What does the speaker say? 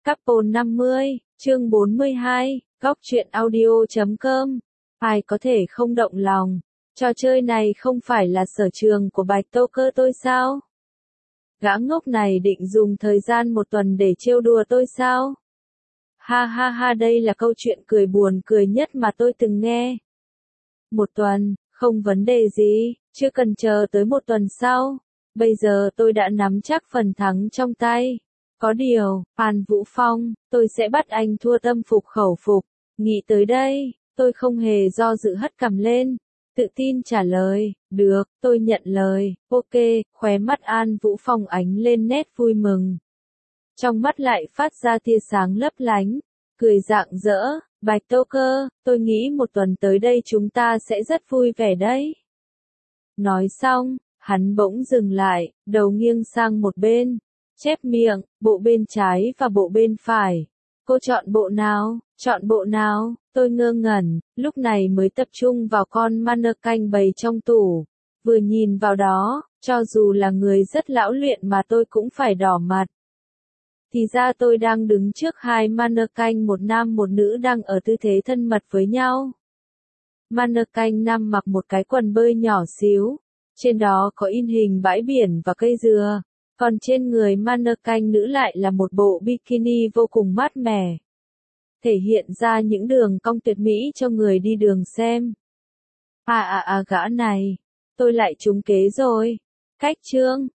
Couple 50, chương 42, góc truyện audio.com. Ai có thể không động lòng? Trò chơi này không phải là sở trường của Bạch Tô Cơ tôi sao? Gã ngốc này định dùng thời gian một tuần để trêu đùa tôi sao? Ha ha ha, đây là câu chuyện cười buồn cười nhất mà tôi từng nghe. Một tuần, không vấn đề gì, chưa cần chờ tới một tuần sau. Bây giờ tôi đã nắm chắc phần thắng trong tay. Có điều, Phan Vũ Phong, tôi sẽ bắt anh thua tâm phục khẩu phục. Nghĩ tới đây, tôi không hề do dự hất cằm lên. Tự tin trả lời, được, tôi nhận lời, ok, khóe mắt An Vũ Phong ánh lên nét vui mừng. Trong mắt lại phát ra tia sáng lấp lánh, cười rạng rỡ, Bạch Tô Cơ, tôi nghĩ một tuần tới đây chúng ta sẽ rất vui vẻ đấy. Nói xong, hắn bỗng dừng lại, đầu nghiêng sang một bên, chép miệng, bộ bên trái và bộ bên phải. Cô chọn bộ nào? Chọn bộ nào? Tôi ngơ ngẩn, lúc này mới tập trung vào con mannequin bày trong tủ. Vừa nhìn vào đó, cho dù là người rất lão luyện mà tôi cũng phải đỏ mặt. Thì ra tôi đang đứng trước hai mannequin, một nam một nữ đang ở tư thế thân mật với nhau. Mannequin nam mặc một cái quần bơi nhỏ xíu, trên đó có in hình bãi biển và cây dừa, còn trên người mannequin nữ lại là một bộ bikini vô cùng mát mẻ, thể hiện ra những đường cong tuyệt mỹ cho người đi đường xem. Gã này, tôi lại trúng kế rồi. Cách chương,